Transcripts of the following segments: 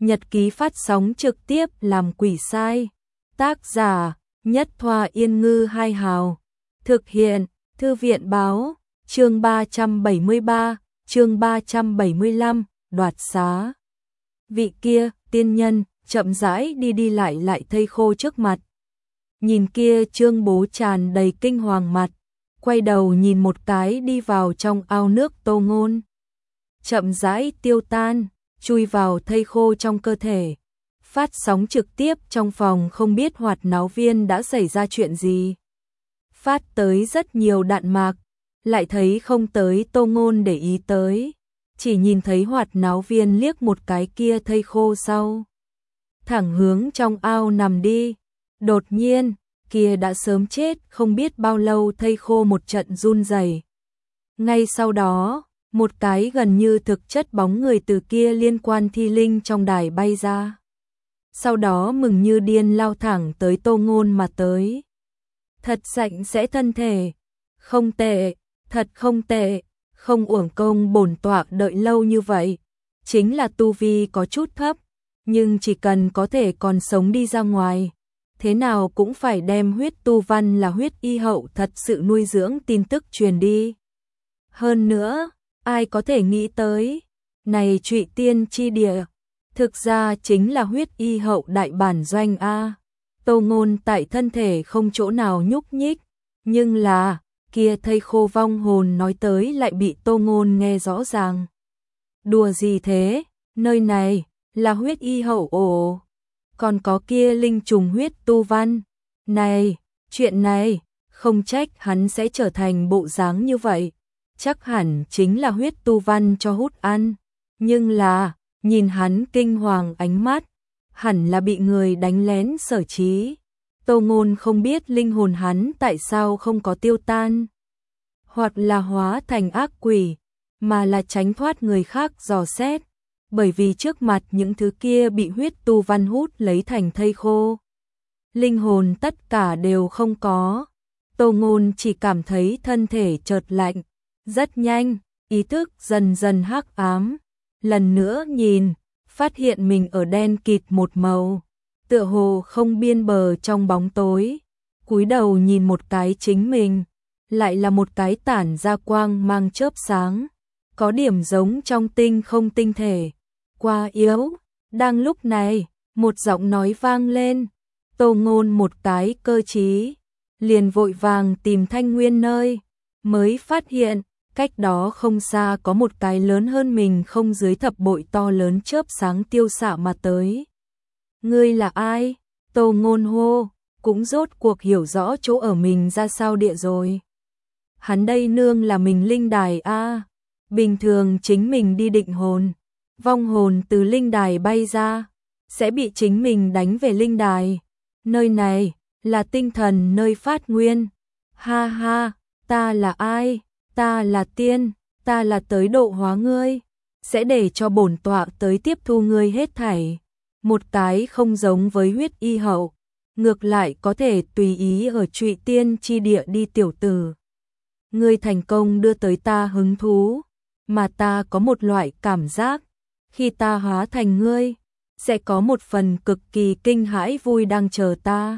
nhật ký phát sóng trực tiếp làm quỷ sai. Tác giả Nhất Thoa Yên Ngư Hai Hào. Thực hiện Thư viện Báo. Chương 373, chương 375, đoạt xá. Vị kia, tiên nhân, chậm rãi đi lại thây khô trước mặt. Nhìn kia Trương Bố tràn đầy kinh hoàng mặt, quay đầu nhìn một cái đi vào trong ao nước Tô Ngôn. Chậm rãi tiêu tan, chui vào thây khô trong cơ thể. Phát sóng trực tiếp trong phòng không biết hoạt náo viên đã xảy ra chuyện gì. Phát tới rất nhiều đạn mạc, lại thấy không tới Tô Ngôn để ý tới. Chỉ nhìn thấy hoạt náo viên liếc một cái kia thây khô sau. Thẳng hướng trong ao nằm đi. Đột nhiên, kia đã sớm chết không biết bao lâu thây khô một trận run rẩy. Ngay sau đó, một cái gần như thực chất bóng người từ kia liên quan thi linh trong đài bay ra. Sau đó mừng như điên lao thẳng tới Tô Ngôn mà tới. Thật sạch sẽ thân thể. Không tệ, thật không tệ, không uổng công bổn tọa đợi lâu như vậy. Chính là tu vi có chút thấp, nhưng chỉ cần có thể còn sống đi ra ngoài, thế nào cũng phải đem huyết tu văn là huyết y hậu thật sự nuôi dưỡng tin tức truyền đi. Hơn nữa, ai có thể nghĩ tới, này Trụy Tiên chi địa, thực ra chính là huyết y hậu đại bản doanh a. Tô Ngôn tại thân thể không chỗ nào nhúc nhích, nhưng là, kia thây khô vong hồn nói tới lại bị Tô Ngôn nghe rõ ràng. Đùa gì thế, nơi này, là huyết y hậu ồ. Còn có kia linh trùng huyết tu văn. Này, chuyện này, không trách hắn sẽ trở thành bộ dáng như vậy. Chắc hẳn chính là huyết tu văn cho hút ăn. Nhưng là, nhìn hắn kinh hoàng ánh mắt, hẳn là bị người đánh lén sở trí. Tô Ngôn không biết linh hồn hắn tại sao không có tiêu tan, hoặc là hóa thành ác quỷ, mà là tránh thoát người khác dò xét, bởi vì trước mặt những thứ kia bị huyết tu văn hút lấy thành thây khô. Linh hồn tất cả đều không có. Tô Ngôn chỉ cảm thấy thân thể chợt lạnh, rất nhanh, ý thức dần dần hắc ám. Lần nữa nhìn, phát hiện mình ở đen kịt một màu, tựa hồ không biên bờ trong bóng tối. Cúi đầu nhìn một cái chính mình, lại là một cái tản ra quang mang chớp sáng, có điểm giống trong tinh không tinh thể. Quá yếu. Đang lúc này, một giọng nói vang lên. Tô Ngôn một cái cơ trí, liền vội vàng tìm Thanh Nguyên nơi, mới phát hiện, cách đó không xa có một cái lớn hơn mình không dưới thập bội to lớn chớp sáng tiêu xạ mà tới. Ngươi là ai? Tô Ngôn hô, cũng rốt cuộc hiểu rõ chỗ ở mình ra sao địa rồi. Hắn đây nương là mình linh đài a. Bình thường chính mình đi định hồn, vong hồn từ linh đài bay ra, sẽ bị chính mình đánh về linh đài. Nơi này, là tinh thần nơi phát nguyên. Ha ha, ta là ai? Ta là tiên, ta là tới độ hóa ngươi, sẽ để cho bổn tọa tới tiếp thu ngươi hết thảy. Một cái không giống với huyết y hậu, ngược lại có thể tùy ý ở Trụy Tiên chi địa đi tiểu tử. Ngươi thành công đưa tới ta hứng thú, mà ta có một loại cảm giác, khi ta hóa thành ngươi, sẽ có một phần cực kỳ kinh hãi vui đang chờ ta.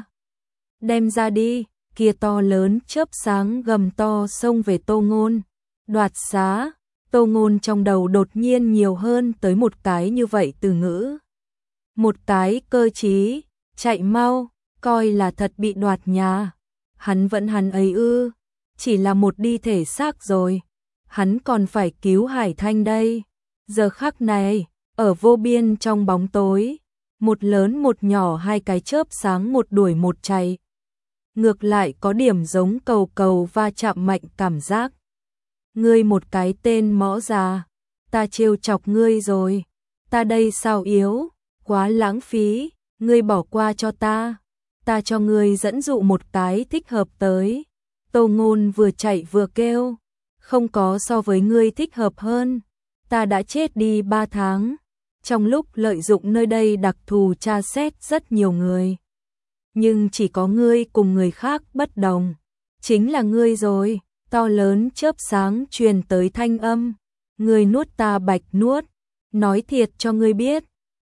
Đem ra đi. Kia to lớn chớp sáng gầm to xông về Tô Ngôn. Đoạt xá. Tô Ngôn trong đầu đột nhiên nhiều hơn tới một cái như vậy từ ngữ. Một cái cơ trí, chạy mau, coi là thật bị đoạt nhà. Hắn vẫn hắn ấy ư, chỉ là một đi thể xác rồi. Hắn còn phải cứu Hải Thanh đây. Giờ khắc này, ở vô biên trong bóng tối, một lớn một nhỏ hai cái chớp sáng một đuổi một chạy. Ngược lại có điểm giống cầu cầu va chạm mạnh cảm giác. Ngươi một cái tên mõ già, ta trêu chọc ngươi rồi. Ta đây sao yếu, quá lãng phí, ngươi bỏ qua cho ta. Ta cho ngươi dẫn dụ một cái thích hợp tới. Tô Ngôn vừa chạy vừa kêu, không có so với ngươi thích hợp hơn. Ta đã chết đi 3 tháng, trong lúc lợi dụng nơi đây đặc thù tra xét rất nhiều người. Nhưng chỉ có ngươi cùng người khác bất đồng, chính là ngươi rồi. To lớn chớp sáng truyền tới thanh âm, ngươi nuốt ta bạch nuốt, nói thiệt cho ngươi biết,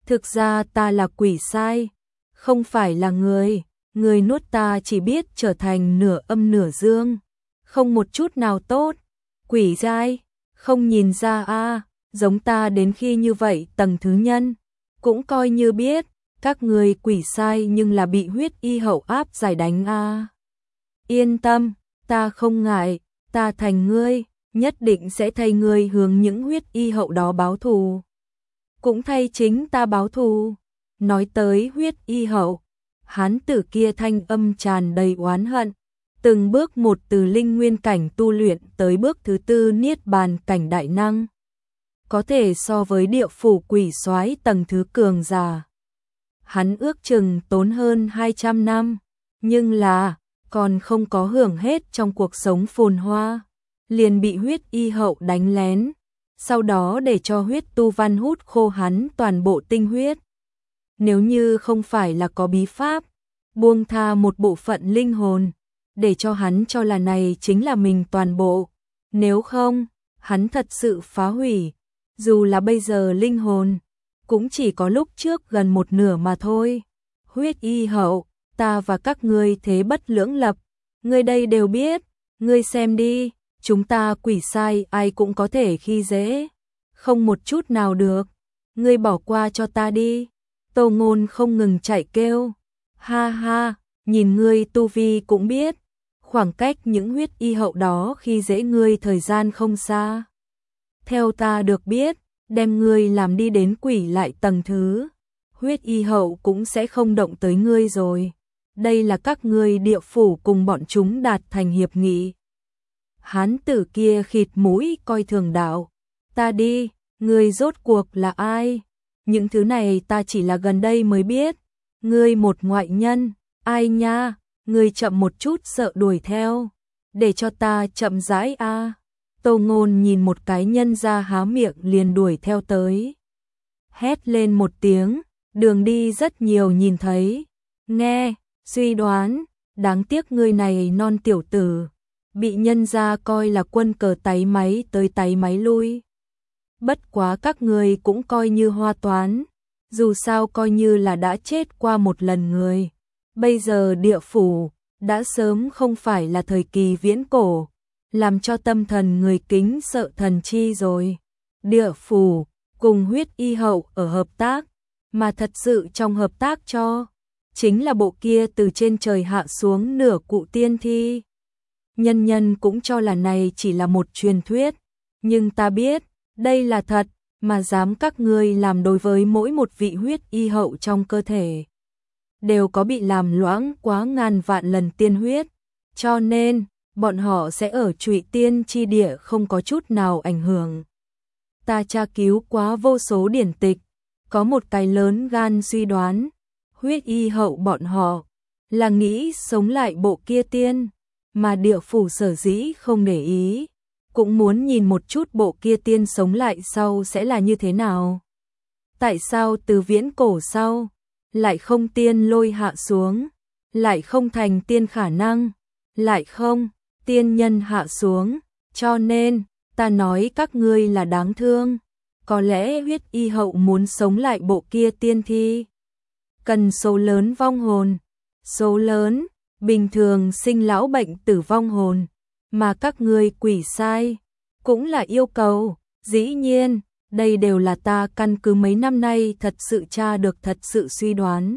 Thực ra ta là quỷ sai, không phải là người. Người nuốt ta chỉ biết trở thành nửa âm nửa dương, không một chút nào tốt. Quỷ sai, không nhìn ra a, giống ta đến khi như vậy tầng thứ nhân, cũng coi như biết, các người quỷ sai nhưng là bị huyết y hậu áp giải đánh a. Yên tâm, ta không ngại, ta thành ngươi, nhất định sẽ thay ngươi hướng những huyết y hậu đó báo thù. Cũng thay chính ta báo thù. Nói tới huyết y hậu, hán tử kia thanh âm tràn đầy oán hận, từng bước một từ linh nguyên cảnh tu luyện tới bước thứ tư niết bàn cảnh đại năng. Có thể so với địa phủ quỷ soái tầng thứ cường giả. Hắn ước chừng tốn hơn 200 năm, nhưng là còn không có hưởng hết trong cuộc sống phồn hoa, liền bị huyết y hậu đánh lén, sau đó để cho huyết tu văn hút khô hắn toàn bộ tinh huyết. Nếu như không phải là có bí pháp, buông tha một bộ phận linh hồn, để cho hắn cho là này chính là mình toàn bộ, nếu không, hắn thật sự phá hủy, dù là bây giờ linh hồn, cũng chỉ có lúc trước gần một nửa mà thôi. Huyết y hậu, ta và các ngươi thế bất lưỡng lập, ngươi đây đều biết, ngươi xem đi, chúng ta quỷ sai ai cũng có thể khi dễ, không một chút nào được, ngươi bỏ qua cho ta đi. Tô Ngôn không ngừng chạy kêu, ha ha, nhìn ngươi tu vi cũng biết, khoảng cách những huyết y hậu đó khi dễ ngươi thời gian không xa. Theo ta được biết, đem ngươi làm đi đến quỷ lại tầng thứ, huyết y hậu cũng sẽ không động tới ngươi rồi. Đây là các ngươi địa phủ cùng bọn chúng đạt thành hiệp nghị. Hán tử kia khịt mũi coi thường đạo, ta đi, ngươi rốt cuộc là ai? Những thứ này ta chỉ là gần đây mới biết, ngươi một ngoại nhân, ai nha, ngươi chậm một chút sợ đuổi theo, để cho ta chậm rãi a. Tô Ngôn nhìn một cái nhân ra há miệng liền đuổi theo tới. Hét lên một tiếng, đường đi rất nhiều nhìn thấy, nghe, suy đoán, đáng tiếc ngươi này non tiểu tử, bị nhân ra coi là quân cờ táy máy tới táy máy lui. Bất quá các ngươi cũng coi như hoa toán, dù sao coi như là đã chết qua một lần người. Bây giờ địa phủ đã sớm không phải là thời kỳ viễn cổ, làm cho tâm thần người kính sợ thần chi rồi. Địa phủ cùng huyết y hậu ở hợp tác, mà thật sự trong hợp tác cho chính là bộ kia từ trên trời hạ xuống nửa cụ tiên thi. Nhân nhân cũng cho là này chỉ là một truyền thuyết, nhưng ta biết đây là thật, mà dám các ngươi làm đối với mỗi một vị huyết y hậu trong cơ thể đều có bị làm loãng quá ngàn vạn lần tiên huyết, cho nên bọn họ sẽ ở trụy tiên chi địa không có chút nào ảnh hưởng. Ta tra cứu quá vô số điển tịch, có một cái lớn gan suy đoán, huyết y hậu bọn họ là nghĩ sống lại bộ kia tiên, mà địa phủ sở dĩ không để ý, cũng muốn nhìn một chút bộ kia tiên sống lại sau sẽ là như thế nào. Tại sao từ viễn cổ sau lại không tiên lôi hạ xuống, lại không thành tiên khả năng, lại không tiên nhân hạ xuống, cho nên ta nói các ngươi là đáng thương. Có lẽ huyết y hậu muốn sống lại bộ kia tiên thi, cần số lớn vong hồn, số lớn, bình thường sinh lão bệnh tử vong hồn, mà các ngươi quỷ sai cũng là yêu cầu. Dĩ nhiên, đây đều là ta căn cứ mấy năm nay thật sự tra được, thật sự suy đoán.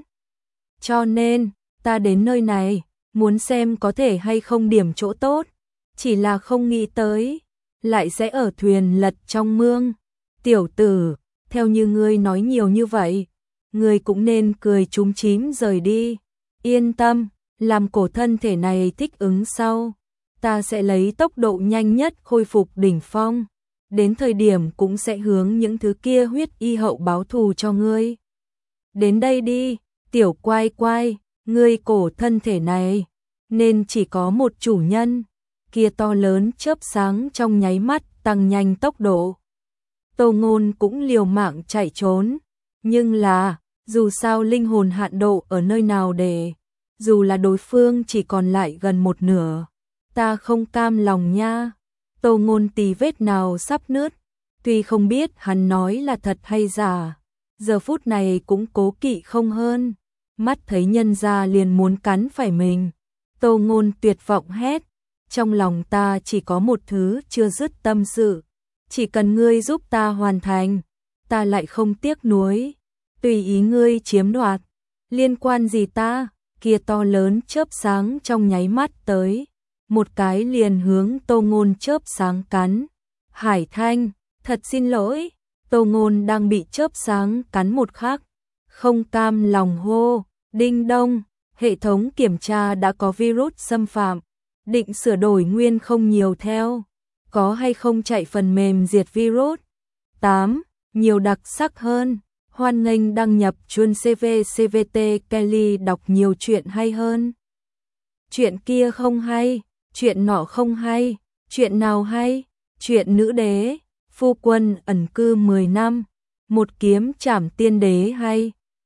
Cho nên, ta đến nơi này, muốn xem có thể hay không điểm chỗ tốt, chỉ là không nghĩ tới, lại sẽ ở thuyền lật trong mương. Tiểu tử, theo như ngươi nói nhiều như vậy, ngươi cũng nên cười chúm chím rời đi. Yên tâm, làm cổ thân thể này thích ứng sau, ta sẽ lấy tốc độ nhanh nhất khôi phục đỉnh phong. Đến thời điểm cũng sẽ hướng những thứ kia huyết y hậu báo thù cho ngươi. Đến đây đi, tiểu quai quai, ngươi cổ thân thể này, nên chỉ có một chủ nhân. Kia to lớn chớp sáng trong nháy mắt tăng nhanh tốc độ. Tô Ngôn cũng liều mạng chạy trốn, nhưng là, dù sao linh hồn hạn độ ở nơi nào để, dù là đối phương chỉ còn lại gần một nửa, ta không cam lòng nha. Tô Ngôn tì vết nào sắp nứt, tuy không biết hắn nói là thật hay giả, giờ phút này cũng cố kỵ không hơn, mắt thấy nhân gia liền muốn cắn phải mình. Tô Ngôn tuyệt vọng hét, trong lòng ta chỉ có một thứ chưa dứt tâm sự, chỉ cần ngươi giúp ta hoàn thành, ta lại không tiếc nuối, tùy ý ngươi chiếm đoạt, liên quan gì ta? Kia to lớn chớp sáng trong nháy mắt tới, một cái liền hướng Tô Ngôn chớp sáng cắn. Hải Thanh, thật xin lỗi, Tô Ngôn đang bị chớp sáng cắn một khắc, không cam lòng hô, đinh đông, hệ thống kiểm tra đã có virus xâm phạm, định sửa đổi nguyên không nhiều theo, có hay không chạy phần mềm diệt virus. 8. Nhiều đặc sắc hơn, hoan nghênh đăng nhập chuông CV CVT Kelly đọc nhiều chuyện hay hơn. Chuyện kia không hay, chuyện nọ không hay, chuyện nào hay? Chuyện nữ đế, phu quân ẩn cư 10 năm, một kiếm trảm tiên đế hay,